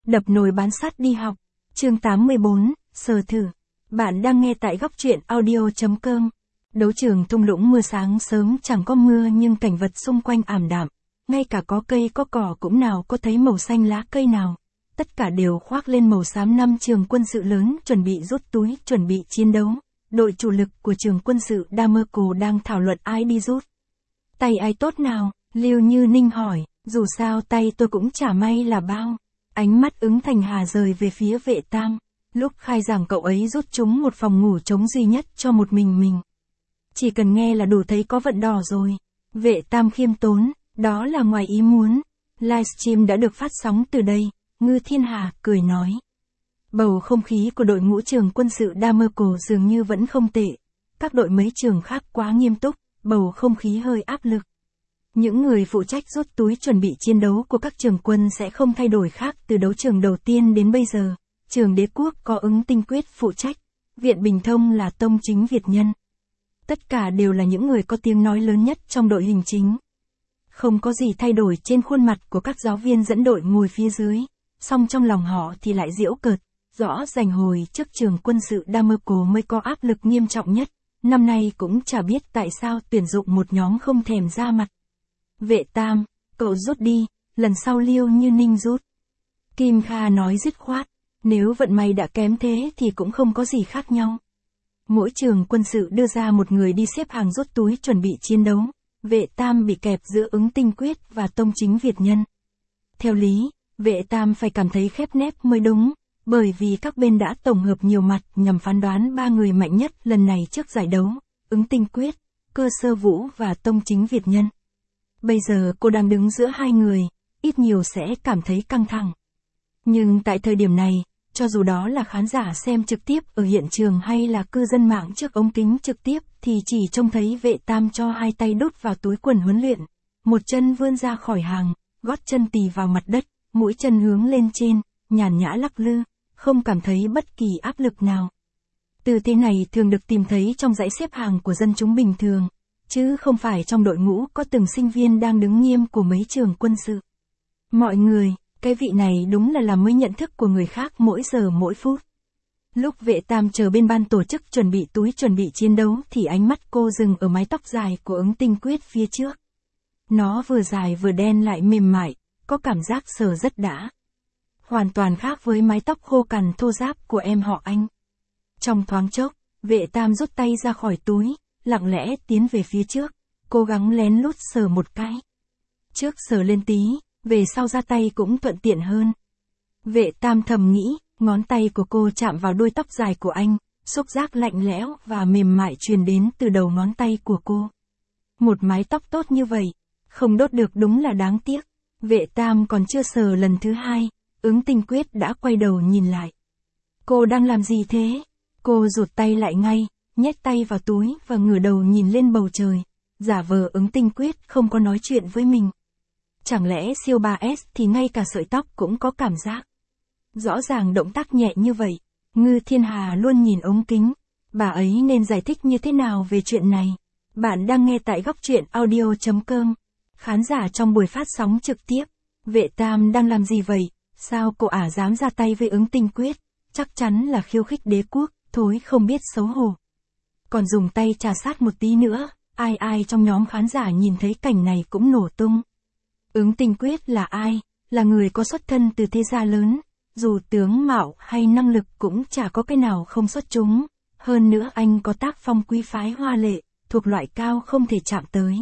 Đập nồi bán sắt đi học. Chương 84, sờ thử. Bạn đang nghe tại góc truyện audio.com. Đấu trường thung lũng mưa sáng sớm chẳng có mưa nhưng cảnh vật xung quanh ảm đạm. Ngay cả có cây có cỏ cũng nào có thấy màu xanh lá cây nào. Tất cả đều khoác lên màu xám. Năm trường quân sự lớn chuẩn bị rút túi, chuẩn bị chiến đấu. Đội chủ lực của trường quân sự Damerco đang thảo luận ai đi rút. Tay ai tốt nào? Lưu Như Ninh hỏi. Dù sao tay tôi cũng chả may là bao. Ánh mắt Ứng Thành Hà rời về phía Vệ Tam. Lúc khai giảng cậu ấy rút chúng một phòng ngủ trống duy nhất cho một mình. Chỉ cần nghe là đủ thấy có vận đỏ rồi. Vệ Tam khiêm tốn, đó là ngoài ý muốn. Livestream đã được phát sóng từ đây. Ngư Thiên Hà cười nói. Bầu không khí của đội ngũ trường quân sự Damerco dường như vẫn không tệ. Các đội mấy trường khác quá nghiêm túc, bầu không khí hơi áp lực. Những người phụ trách rút túi chuẩn bị chiến đấu của các trường quân sẽ không thay đổi khác từ đấu trường đầu tiên đến bây giờ. Trường Đế Quốc có Ứng Tinh Quyết phụ trách, Viện Bình Thông là Tông Chính Việt Nhân. Tất cả đều là những người có tiếng nói lớn nhất trong đội hình chính. Không có gì thay đổi trên khuôn mặt của các giáo viên dẫn đội ngồi phía dưới, song trong lòng họ thì lại giễu cợt. Rõ rành hồi trước trường quân sự Damerco mới có áp lực nghiêm trọng nhất, năm nay cũng chả biết tại sao tuyển dụng một nhóm không thèm ra mặt. Vệ Tam, cậu rút đi, lần sau Liêu Như Ninh rút. Kim Kha nói dứt khoát, nếu vận may đã kém thế thì cũng không có gì khác nhau. Mỗi trường quân sự đưa ra một người đi xếp hàng rút túi chuẩn bị chiến đấu, Vệ Tam bị kẹp giữa Ứng Tinh Quyết và Tông Chính Việt Nhân. Theo lý, Vệ Tam phải cảm thấy khép nép mới đúng, bởi vì các bên đã tổng hợp nhiều mặt nhằm phán đoán ba người mạnh nhất lần này trước giải đấu, Ứng Tinh Quyết, Cơ Sơ Vũ và Tông Chính Việt Nhân. Bây giờ cô đang đứng giữa hai người, ít nhiều sẽ cảm thấy căng thẳng. Nhưng tại thời điểm này, cho dù đó là khán giả xem trực tiếp ở hiện trường hay là cư dân mạng trước ống kính trực tiếp thì chỉ trông thấy Vệ Tam cho hai tay đút vào túi quần huấn luyện, một chân vươn ra khỏi hàng, gót chân tì vào mặt đất, mũi chân hướng lên trên, nhàn nhã lắc lư, không cảm thấy bất kỳ áp lực nào. Tư thế này thường được tìm thấy trong dãy xếp hàng của dân chúng bình thường, chứ không phải trong đội ngũ có từng sinh viên đang đứng nghiêm của mấy trường quân sự. Mọi người, cái vị này đúng là làm mới nhận thức của người khác mỗi giờ mỗi phút. Lúc Vệ Tam chờ bên ban tổ chức chuẩn bị túi chuẩn bị chiến đấu thì ánh mắt cô dừng ở mái tóc dài của Ứng Tinh Quyết phía trước. Nó vừa dài vừa đen lại mềm mại, có cảm giác sờ rất đã. Hoàn toàn khác với mái tóc khô cằn thô ráp của em họ Anh. Trong thoáng chốc, Vệ Tam rút tay ra khỏi túi, lặng lẽ tiến về phía trước, cố gắng lén lút sờ một cái. Trước sờ lên tí, về sau ra tay cũng thuận tiện hơn. Vệ Tam thầm nghĩ, ngón tay của cô chạm vào đuôi tóc dài của anh, xúc giác lạnh lẽo và mềm mại truyền đến từ đầu ngón tay của cô. Một mái tóc tốt như vậy, không đốt được đúng là đáng tiếc. Vệ Tam còn chưa sờ lần thứ hai, Ứng Tinh Quyết đã quay đầu nhìn lại. Cô đang làm gì thế? Cô rụt tay lại ngay, nhét tay vào túi và ngửa đầu nhìn lên bầu trời, giả vờ Ứng Tinh Quyết không có nói chuyện với mình. Chẳng lẽ siêu 3S thì ngay cả sợi tóc cũng có cảm giác. Rõ ràng động tác nhẹ như vậy, Ngư Thiên Hà luôn nhìn ống kính, bà ấy nên giải thích như thế nào về chuyện này. Bạn đang nghe tại góc truyện audio.com. Khán giả trong buổi phát sóng trực tiếp, Vệ Tam đang làm gì vậy? Sao cô ả dám ra tay với Ứng Tinh Quyết? Chắc chắn là khiêu khích đế quốc, thối không biết xấu hổ. Còn dùng tay trà sát một tí nữa, ai trong nhóm khán giả nhìn thấy cảnh này cũng nổ tung. Ứng Tinh Quyết là ai? Là người có xuất thân từ thế gia lớn, dù tướng mạo hay năng lực cũng chả có cái nào không xuất chúng. Hơn nữa anh có tác phong quý phái hoa lệ, thuộc loại cao không thể chạm tới.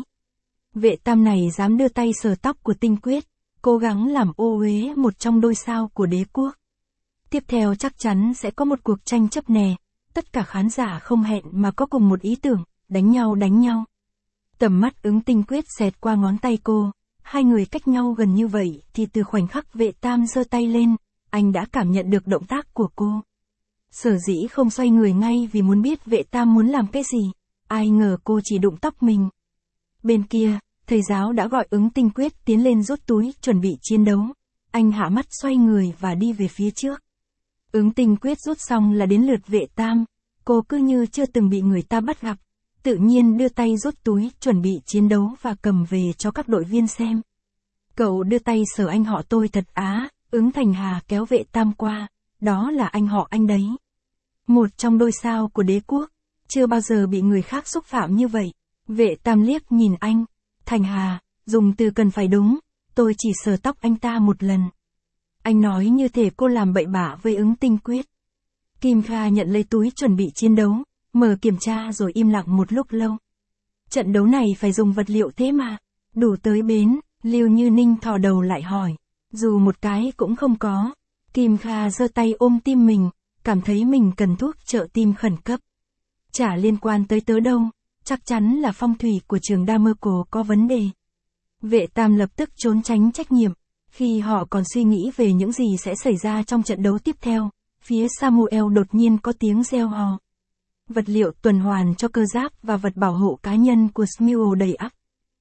Vệ Tam này dám đưa tay sờ tóc của Tinh Quyết, cố gắng làm ô uế một trong đôi sao của đế quốc. Tiếp theo chắc chắn sẽ có một cuộc tranh chấp nè, tất cả khán giả không hẹn mà có cùng một ý tưởng, đánh nhau. Tầm mắt Ứng Tinh Quyết xẹt qua ngón tay cô, hai người cách nhau gần như vậy thì từ khoảnh khắc Vệ Tam giơ tay lên, anh đã cảm nhận được động tác của cô. Sở dĩ không xoay người ngay vì muốn biết Vệ Tam muốn làm cái gì, ai ngờ cô chỉ đụng tóc mình. Bên kia, thầy giáo đã gọi Ứng Tinh Quyết tiến lên rút túi chuẩn bị chiến đấu. Anh hạ mắt xoay người và đi về phía trước. Ứng Tinh Quyết rút xong là đến lượt Vệ Tam, cô cứ như chưa từng bị người ta bắt gặp, tự nhiên đưa tay rút túi chuẩn bị chiến đấu và cầm về cho các đội viên xem. Cậu đưa tay sờ anh họ tôi thật á, Ứng Thành Hà kéo Vệ Tam qua, đó là anh họ anh đấy. Một trong đôi sao của đế quốc, chưa bao giờ bị người khác xúc phạm như vậy. Vệ Tam liếc nhìn anh, Thành Hà, dùng từ cần phải đúng, tôi chỉ sờ tóc anh ta một lần. Anh nói như thể cô làm bậy bạ với Ứng Tinh Quyết. Kim Kha nhận lấy túi chuẩn bị chiến đấu, mở kiểm tra rồi im lặng một lúc lâu. Trận đấu này phải dùng vật liệu thế mà. Đủ tới bến, Lưu Như Ninh thò đầu lại hỏi. Dù một cái cũng không có. Kim Kha giơ tay ôm tim mình, cảm thấy mình cần thuốc trợ tim khẩn cấp. Chả liên quan tới tớ đâu, chắc chắn là phong thủy của trường Damerco có vấn đề. Vệ Tam lập tức trốn tránh trách nhiệm. Khi họ còn suy nghĩ về những gì sẽ xảy ra trong trận đấu tiếp theo, phía Samuel đột nhiên có tiếng reo hò. Vật liệu tuần hoàn cho cơ giáp và vật bảo hộ cá nhân của Smule đầy ắp.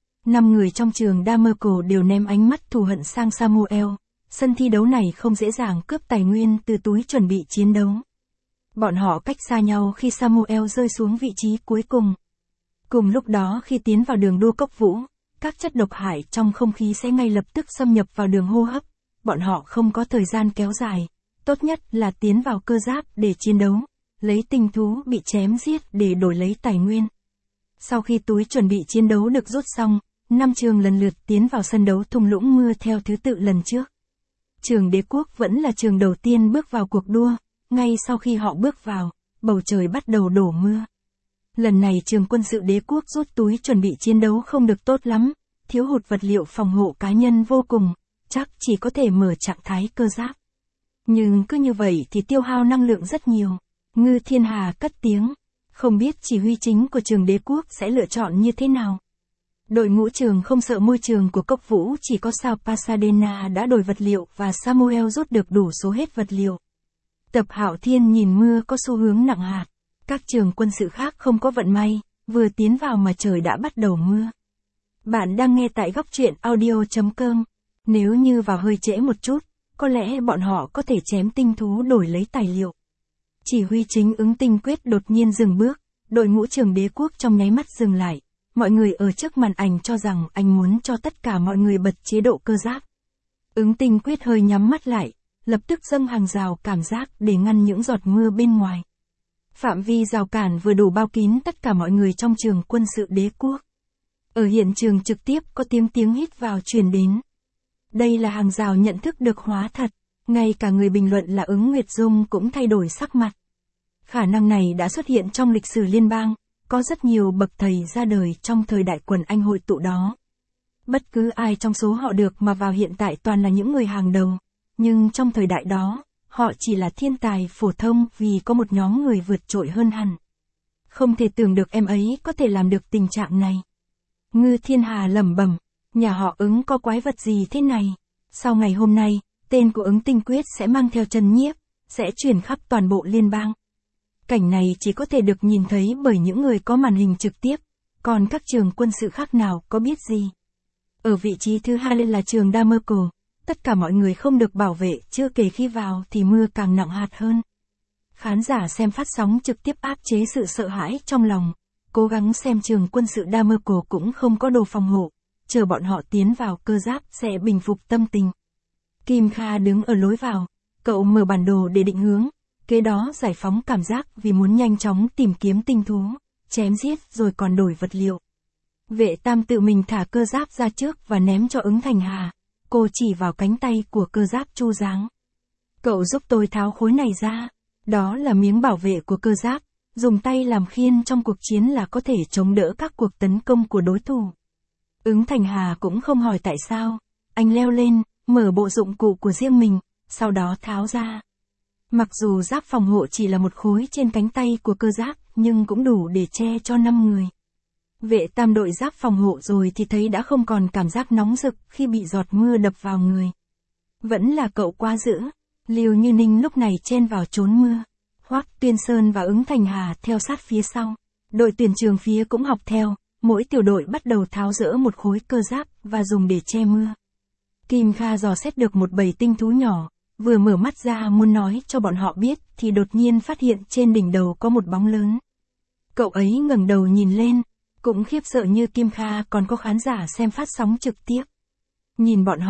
5 người trong trường Damerco đều ném ánh mắt thù hận sang Samuel. Sân thi đấu này không dễ dàng cướp tài nguyên từ túi chuẩn bị chiến đấu. Bọn họ cách xa nhau khi Samuel rơi xuống vị trí cuối cùng. Cùng lúc đó khi tiến vào đường đua cốc vũ, các chất độc hại trong không khí sẽ ngay lập tức xâm nhập vào đường hô hấp. Bọn họ không có thời gian kéo dài. Tốt nhất là tiến vào cơ giáp để chiến đấu, lấy tinh thú bị chém giết để đổi lấy tài nguyên. Sau khi túi chuẩn bị chiến đấu được rút xong, 5 trường lần lượt tiến vào sân đấu thung lũng mưa theo thứ tự lần trước. Trường đế quốc vẫn là trường đầu tiên bước vào cuộc đua, ngay sau khi họ bước vào, bầu trời bắt đầu đổ mưa. Lần này trường quân sự đế quốc rút túi chuẩn bị chiến đấu không được tốt lắm, thiếu hụt vật liệu phòng hộ cá nhân vô cùng, chắc chỉ có thể mở trạng thái cơ giáp. Nhưng cứ như vậy thì tiêu hao năng lượng rất nhiều. Ngư Thiên Hà cất tiếng, không biết chỉ huy chính của trường đế quốc sẽ lựa chọn như thế nào. Đội ngũ trường không sợ môi trường của cốc vũ chỉ có sao Pasadena đã đổi vật liệu và Samuel rút được đủ số hết vật liệu. Tập Hạo Thiên nhìn mưa có xu hướng nặng hạt. Các trường quân sự khác không có vận may, vừa tiến vào mà trời đã bắt đầu mưa. Bạn đang nghe tại góc truyện audio.com. Nếu như vào hơi trễ một chút, có lẽ bọn họ có thể chém tinh thú đổi lấy tài liệu. Chỉ huy chính Ứng Tinh Quyết đột nhiên dừng bước, đội ngũ trường đế quốc trong nháy mắt dừng lại. Mọi người ở trước màn ảnh cho rằng anh muốn cho tất cả mọi người bật chế độ cơ giáp. Ứng Tinh Quyết hơi nhắm mắt lại, lập tức dâng hàng rào cảm giác để ngăn những giọt mưa bên ngoài. Phạm vi rào cản vừa đủ bao kín tất cả mọi người trong trường quân sự đế quốc. Ở hiện trường trực tiếp có tiếng hít vào truyền đến. Đây là hàng rào nhận thức được hóa thật, ngay cả người bình luận là Ứng Nguyệt Dung cũng thay đổi sắc mặt. Khả năng này đã xuất hiện trong lịch sử liên bang, có rất nhiều bậc thầy ra đời trong thời đại quần anh hội tụ đó. Bất cứ ai trong số họ được mà vào hiện tại toàn là những người hàng đầu, nhưng trong thời đại đó, họ chỉ là thiên tài phổ thông vì có một nhóm người vượt trội hơn hẳn. Không thể tưởng được em ấy có thể làm được tình trạng này. Ngư Thiên Hà lẩm bẩm, nhà họ Ứng có quái vật gì thế này? Sau ngày hôm nay, tên của Ứng Tinh Quyết sẽ mang theo chân nhiếp, sẽ truyền khắp toàn bộ liên bang. Cảnh này chỉ có thể được nhìn thấy bởi những người có màn hình trực tiếp, còn các trường quân sự khác nào có biết gì. Ở vị trí thứ hai là trường Damerco, tất cả mọi người không được bảo vệ, chưa kể khi vào thì mưa càng nặng hạt hơn. Khán giả xem phát sóng trực tiếp áp chế sự sợ hãi trong lòng, cố gắng xem trường quân sự Damerco cũng không có đồ phòng hộ, chờ bọn họ tiến vào cơ giáp sẽ bình phục tâm tình. Kim Kha đứng ở lối vào, cậu mở bản đồ để định hướng, kế đó giải phóng cảm giác vì muốn nhanh chóng tìm kiếm tinh thú, chém giết rồi còn đổi vật liệu. Vệ Tam tự mình thả cơ giáp ra trước và ném cho Ứng Thành Hà, cô chỉ vào cánh tay của cơ giáp Chu Giáng. Cậu giúp tôi tháo khối này ra, đó là miếng bảo vệ của cơ giáp, dùng tay làm khiên trong cuộc chiến là có thể chống đỡ các cuộc tấn công của đối thủ. Ứng Thành Hà cũng không hỏi tại sao, anh leo lên, mở bộ dụng cụ của riêng mình, sau đó tháo ra. Mặc dù giáp phòng hộ chỉ là một khối trên cánh tay của cơ giáp, nhưng cũng đủ để che cho 5 người. Vệ Tam đội giáp phòng hộ rồi thì thấy đã không còn cảm giác nóng rực khi bị giọt mưa đập vào người. Vẫn là cậu quá dữ. Lưu Như Ninh lúc này chen vào trốn mưa. Hoắc Tuyên Sơn và Ứng Thành Hà theo sát phía sau. Đội tuyển trường phía cũng học theo, mỗi tiểu đội bắt đầu tháo dỡ một khối cơ giáp và dùng để che mưa. Kim Kha dò xét được một bầy tinh thú nhỏ, vừa mở mắt ra muốn nói cho bọn họ biết thì đột nhiên phát hiện trên đỉnh đầu có một bóng lớn. Cậu ấy ngẩng đầu nhìn lên, cũng khiếp sợ như Kim Kha còn có khán giả xem phát sóng trực tiếp. Nhìn bọn họ,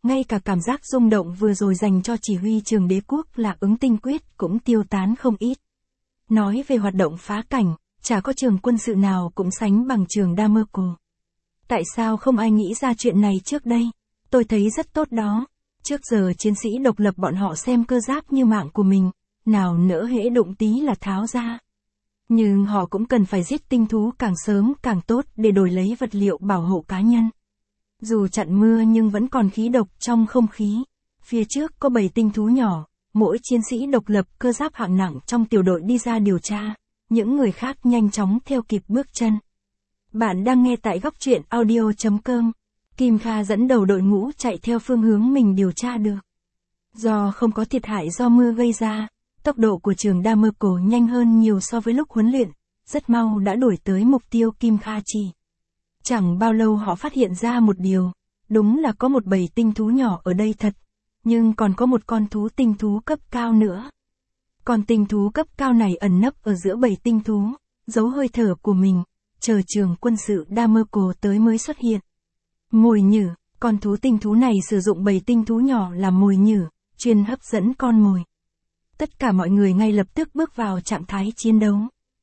ngay cả cảm giác rung động vừa rồi dành cho chỉ huy trường đế quốc Lạc Ứng Tinh Quyết cũng tiêu tán không ít. Nói về hoạt động phá cảnh, chả có trường quân sự nào cũng sánh bằng trường Damerco. Tại sao không ai nghĩ ra chuyện này trước đây? Tôi thấy rất tốt đó. Trước giờ chiến sĩ độc lập bọn họ xem cơ giáp như mạng của mình, nào nỡ hễ đụng tí là tháo ra. Nhưng họ cũng cần phải giết tinh thú càng sớm càng tốt để đổi lấy vật liệu bảo hộ cá nhân. Dù chặn mưa nhưng vẫn còn khí độc trong không khí. Phía trước có 7 tinh thú nhỏ, mỗi chiến sĩ độc lập cơ giáp hạng nặng trong tiểu đội đi ra điều tra. Những người khác nhanh chóng theo kịp bước chân. Bạn đang nghe tại góc truyện audio.com. Kim Kha dẫn đầu đội ngũ chạy theo phương hướng mình điều tra được. Do không có thiệt hại do mưa gây ra, tốc độ của trường Damerco nhanh hơn nhiều so với lúc huấn luyện, rất mau đã đuổi tới mục tiêu Kim Kha chỉ. Chẳng bao lâu họ phát hiện ra một điều, đúng là có một bầy tinh thú nhỏ ở đây thật, nhưng còn có một con thú tinh thú cấp cao nữa. Con tinh thú cấp cao này ẩn nấp ở giữa bầy tinh thú, giấu hơi thở của mình, chờ trường quân sự Damerco tới mới xuất hiện. Mồi nhử, con thú tinh thú này sử dụng bầy tinh thú nhỏ làm mồi nhử, chuyên hấp dẫn con mồi. Tất cả mọi người ngay lập tức bước vào trạng thái chiến đấu.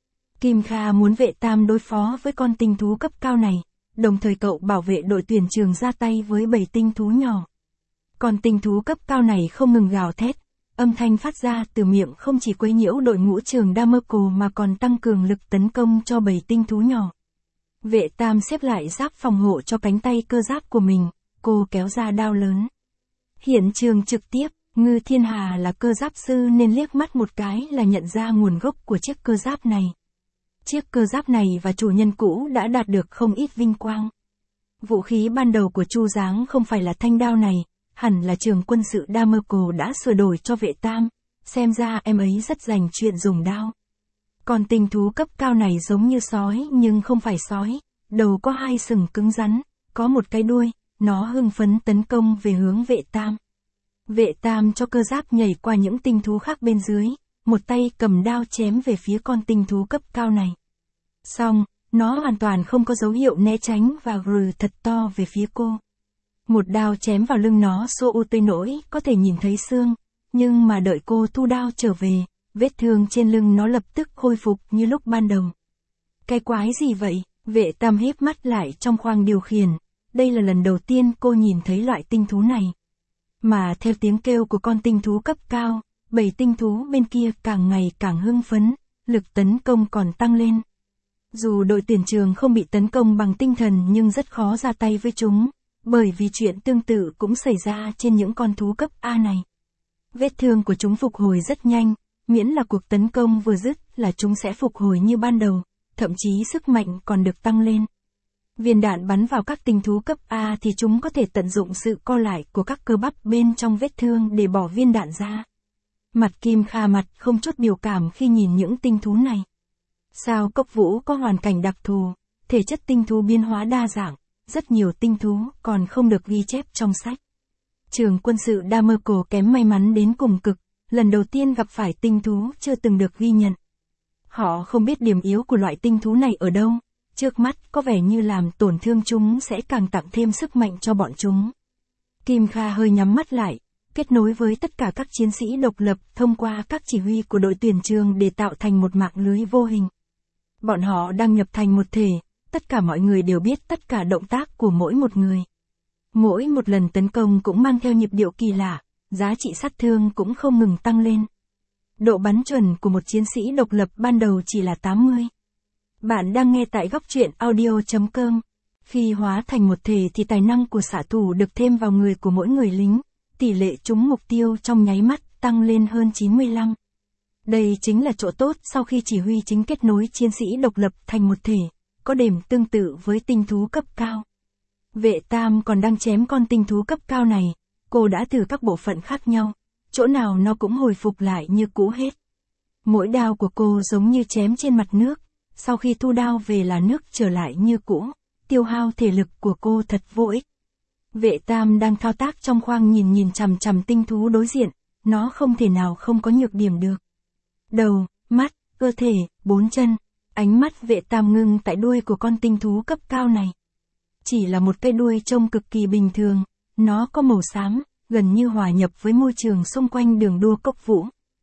Kim Kha muốn Vệ Tam đối phó với con tinh thú cấp cao này, đồng thời cậu bảo vệ đội tuyển trường ra tay với bầy tinh thú nhỏ. Con tinh thú cấp cao này không ngừng gào thét, âm thanh phát ra từ miệng không chỉ quấy nhiễu đội ngũ trường Damerco mà còn tăng cường lực tấn công cho bầy tinh thú nhỏ. Vệ Tam xếp lại giáp phòng hộ cho cánh tay cơ giáp của mình, cô kéo ra đao lớn. Hiện trường trực tiếp, Ngư Thiên Hà là cơ giáp sư nên liếc mắt một cái là nhận ra nguồn gốc của chiếc cơ giáp này. Chiếc cơ giáp này và chủ nhân cũ đã đạt được không ít vinh quang. Vũ khí ban đầu của Chu Giáng không phải là thanh đao này, hẳn là trường quân sự Damerco đã sửa đổi cho Vệ Tam, xem ra em ấy rất dành chuyện dùng đao. Còn tinh thú cấp cao này giống như sói nhưng không phải sói, đầu có 2 sừng cứng rắn, có một cái đuôi, nó hưng phấn tấn công về hướng Vệ Tam. Vệ Tam cho cơ giáp nhảy qua những tinh thú khác bên dưới, một tay cầm đao chém về phía con tinh thú cấp cao này. Xong, nó hoàn toàn không có dấu hiệu né tránh và gừ thật to về phía cô. Một đao chém vào lưng nó xô u tới nỗi có thể nhìn thấy xương, nhưng mà đợi cô thu đao trở về, vết thương trên lưng nó lập tức khôi phục như lúc ban đầu. Cái quái gì vậy? Vệ Tam híp mắt lại trong khoang điều khiển, đây là lần đầu tiên cô nhìn thấy loại tinh thú này. Mà theo tiếng kêu của con tinh thú cấp cao, bầy tinh thú bên kia càng ngày càng hưng phấn, lực tấn công còn tăng lên. Dù đội tuyển trường không bị tấn công bằng tinh thần nhưng rất khó ra tay với chúng, bởi vì chuyện tương tự cũng xảy ra trên những con thú cấp A này. Vết thương của chúng phục hồi rất nhanh, miễn là cuộc tấn công vừa dứt là chúng sẽ phục hồi như ban đầu, thậm chí sức mạnh còn được tăng lên. Viên đạn bắn vào các tinh thú cấp A thì chúng có thể tận dụng sự co lại của các cơ bắp bên trong vết thương để bỏ viên đạn ra. Mặt Kim Kha mặt không chút biểu cảm khi nhìn những tinh thú này. Sao Cốc Vũ có hoàn cảnh đặc thù, thể chất tinh thú biến hóa đa dạng, rất nhiều tinh thú còn không được ghi chép trong sách. Trường quân sự Damerco kém may mắn đến cùng cực, lần đầu tiên gặp phải tinh thú chưa từng được ghi nhận. Họ không biết điểm yếu của loại tinh thú này ở đâu, trước mắt có vẻ như làm tổn thương chúng sẽ càng tặng thêm sức mạnh cho bọn chúng. Kim Kha hơi nhắm mắt lại, kết nối với tất cả các chiến sĩ độc lập thông qua các chỉ huy của đội tuyển trường để tạo thành một mạng lưới vô hình. Bọn họ đang nhập thành một thể, tất cả mọi người đều biết tất cả động tác của mỗi một người. Mỗi một lần tấn công cũng mang theo nhịp điệu kỳ lạ, giá trị sát thương cũng không ngừng tăng lên. Độ bắn chuẩn của một chiến sĩ độc lập ban đầu chỉ là 80. Bạn đang nghe tại góc truyện audio.com. Khi hóa thành một thể thì tài năng của xạ thủ được thêm vào người của mỗi người lính, tỷ lệ trúng mục tiêu trong nháy mắt tăng lên hơn 95. Đây chính là chỗ tốt sau khi chỉ huy chính kết nối chiến sĩ độc lập thành một thể, có điểm tương tự với tinh thú cấp cao. Vệ Tam còn đang chém con tinh thú cấp cao này, cô đã thử các bộ phận khác nhau, chỗ nào nó cũng hồi phục lại như cũ hết. Mỗi đao của cô giống như chém trên mặt nước, sau khi thu đao về là nước trở lại như cũ, tiêu hao thể lực của cô thật vô ích. Vệ Tam đang thao tác trong khoang nhìn chằm chằm tinh thú đối diện, nó không thể nào không có nhược điểm được. Đầu, mắt, cơ thể, 4 chân, ánh mắt Vệ Tam ngưng tại đuôi của con tinh thú cấp cao này. Chỉ là một cái đuôi trông cực kỳ bình thường, Nó có màu xám, gần như hòa nhập với môi trường xung quanh đường đua cốc vũ.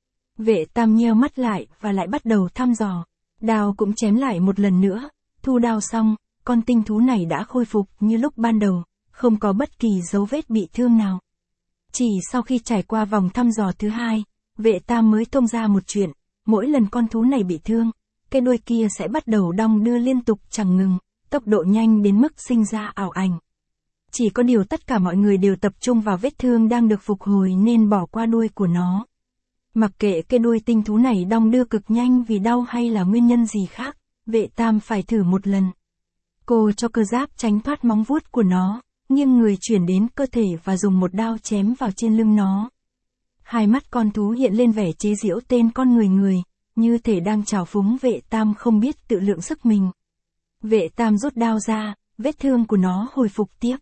Vệ Tam nheo mắt lại và lại bắt đầu thăm dò. Đao cũng chém lại một lần nữa. Thu đao xong, con tinh thú này đã khôi phục như lúc ban đầu, không có bất kỳ dấu vết bị thương nào. Chỉ sau khi trải qua vòng thăm dò thứ hai, Vệ Tam mới thông ra một chuyện, mỗi lần con thú này bị thương, cái đuôi kia sẽ bắt đầu đong đưa liên tục chẳng ngừng, tốc độ nhanh đến mức sinh ra ảo ảnh. Chỉ có điều tất cả mọi người đều tập trung vào vết thương đang được phục hồi nên bỏ qua đuôi của nó. Mặc kệ cái đuôi tinh thú này đong đưa cực nhanh vì đau hay là nguyên nhân gì khác, Vệ Tam phải thử một lần. Cô cho cơ giáp tránh thoát móng vuốt của nó, nghiêng người chuyển đến cơ thể và dùng một đao chém vào trên lưng nó. Hai mắt con thú hiện lên vẻ chế giễu tên con người, như thể đang trào phúng Vệ Tam không biết tự lượng sức mình. Vệ Tam rút đao ra, vết thương của nó hồi phục tiếp.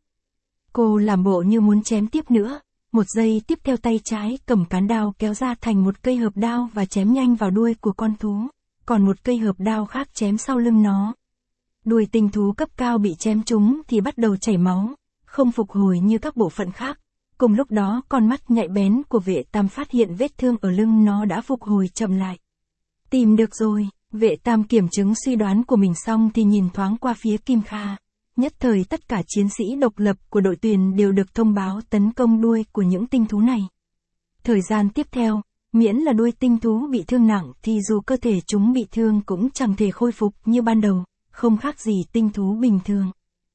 Cô làm bộ như muốn chém tiếp nữa, một giây tiếp theo tay trái cầm cán đao kéo ra thành một cây hợp đao và chém nhanh vào đuôi của con thú, còn một cây hợp đao khác chém sau lưng nó. Đuôi tinh thú cấp cao bị chém trúng thì bắt đầu chảy máu, không phục hồi như các bộ phận khác. Cùng lúc đó con mắt nhạy bén của Vệ Tam phát hiện vết thương ở lưng nó đã phục hồi chậm lại. Tìm được rồi, Vệ Tam kiểm chứng suy đoán của mình xong thì nhìn thoáng qua phía Kim Kha. Nhất thời tất cả chiến sĩ độc lập của đội tuyển đều được thông báo tấn công đuôi của những tinh thú này. Thời gian tiếp theo, miễn là đuôi tinh thú bị thương nặng thì dù cơ thể chúng bị thương cũng chẳng thể khôi phục như ban đầu, không khác gì tinh thú bình thường.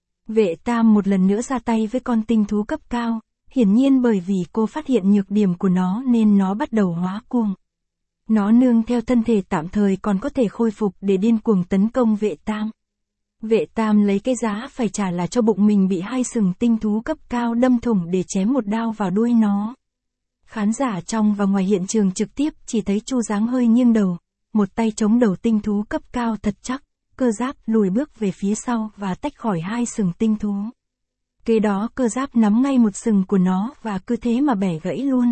Vệ Tam một lần nữa ra tay với con tinh thú cấp cao, hiển nhiên bởi vì cô phát hiện nhược điểm của nó nên nó bắt đầu hóa cuồng. Nó nương theo thân thể tạm thời còn có thể khôi phục để điên cuồng tấn công Vệ Tam. Vệ Tam lấy cái giá phải trả là cho bụng mình bị hai sừng tinh thú cấp cao đâm thủng để chém một đao vào đuôi nó. Khán giả trong và ngoài hiện trường trực tiếp chỉ thấy Chu Giáng hơi nghiêng đầu, một tay chống đầu tinh thú cấp cao thật chắc, cơ giáp lùi bước về phía sau và tách khỏi hai sừng tinh thú. Kế đó cơ giáp nắm ngay một sừng của nó và cứ thế mà bẻ gãy luôn.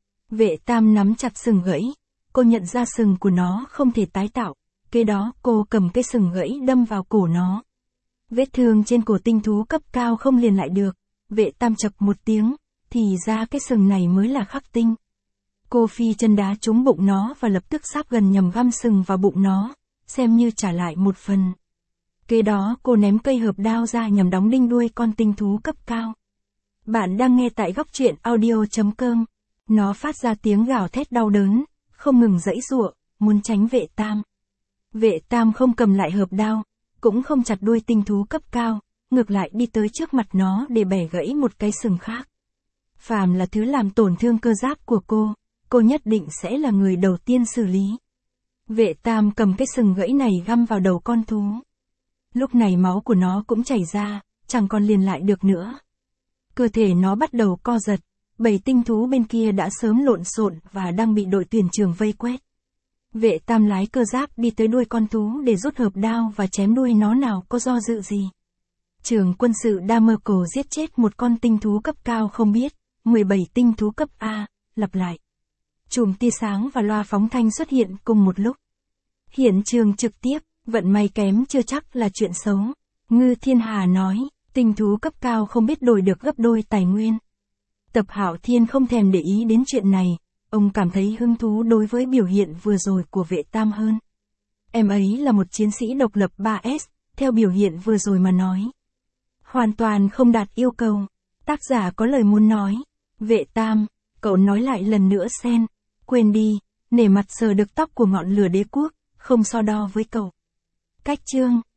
Vệ Tam nắm chặt sừng gãy, cô nhận ra sừng của nó không thể tái tạo. Kế đó cô cầm cái sừng gãy đâm vào cổ nó. Vết thương trên cổ tinh thú cấp cao không liền lại được. Vệ Tam chậc một tiếng, thì ra cái sừng này mới là khắc tinh. Cô phi chân đá trúng bụng nó và lập tức sáp gần nhằm găm sừng vào bụng nó, xem như trả lại một phần. Kế đó cô ném cây hợp đao ra nhằm đóng đinh đuôi con tinh thú cấp cao. Bạn đang nghe tại góc truyện audio.com. Nó phát ra tiếng gào thét đau đớn, không ngừng giãy giụa, muốn tránh Vệ Tam. Vệ Tam không cầm lại hợp đao, cũng không chặt đuôi tinh thú cấp cao, ngược lại đi tới trước mặt nó để bẻ gãy một cái sừng khác. Phàm là thứ làm tổn thương cơ giáp của cô nhất định sẽ là người đầu tiên xử lý. Vệ Tam cầm cái sừng gãy này găm vào đầu con thú. Lúc này máu của nó cũng chảy ra, chẳng còn liền lại được nữa. Cơ thể nó bắt đầu co giật, 7 tinh thú bên kia đã sớm lộn xộn và đang bị đội tuyển trưởng vây quét. Vệ Tam lái cơ giáp đi tới đuôi con thú để rút hợp đao và chém đuôi nó nào có do dự gì. Trưởng quân sự Damerco giết chết một con tinh thú cấp cao không biết, 17 tinh thú cấp A, lặp lại. Chùm tia sáng và loa phóng thanh xuất hiện cùng một lúc. Hiện trường trực tiếp, vận may kém chưa chắc là chuyện xấu. Ngư Thiên Hà nói, tinh thú cấp cao không biết đổi được gấp đôi tài nguyên. Tập Hạo Thiên không thèm để ý đến chuyện này. Ông cảm thấy hứng thú đối với biểu hiện vừa rồi của Vệ Tam hơn. Em ấy là một chiến sĩ độc lập 3S, theo biểu hiện vừa rồi mà nói. Hoàn toàn không đạt yêu cầu. Tác giả có lời muốn nói. Vệ Tam, cậu nói lại lần nữa xem. Quên đi, nể mặt sờ được tóc của ngọn lửa đế quốc, không so đo với cậu. Cách chương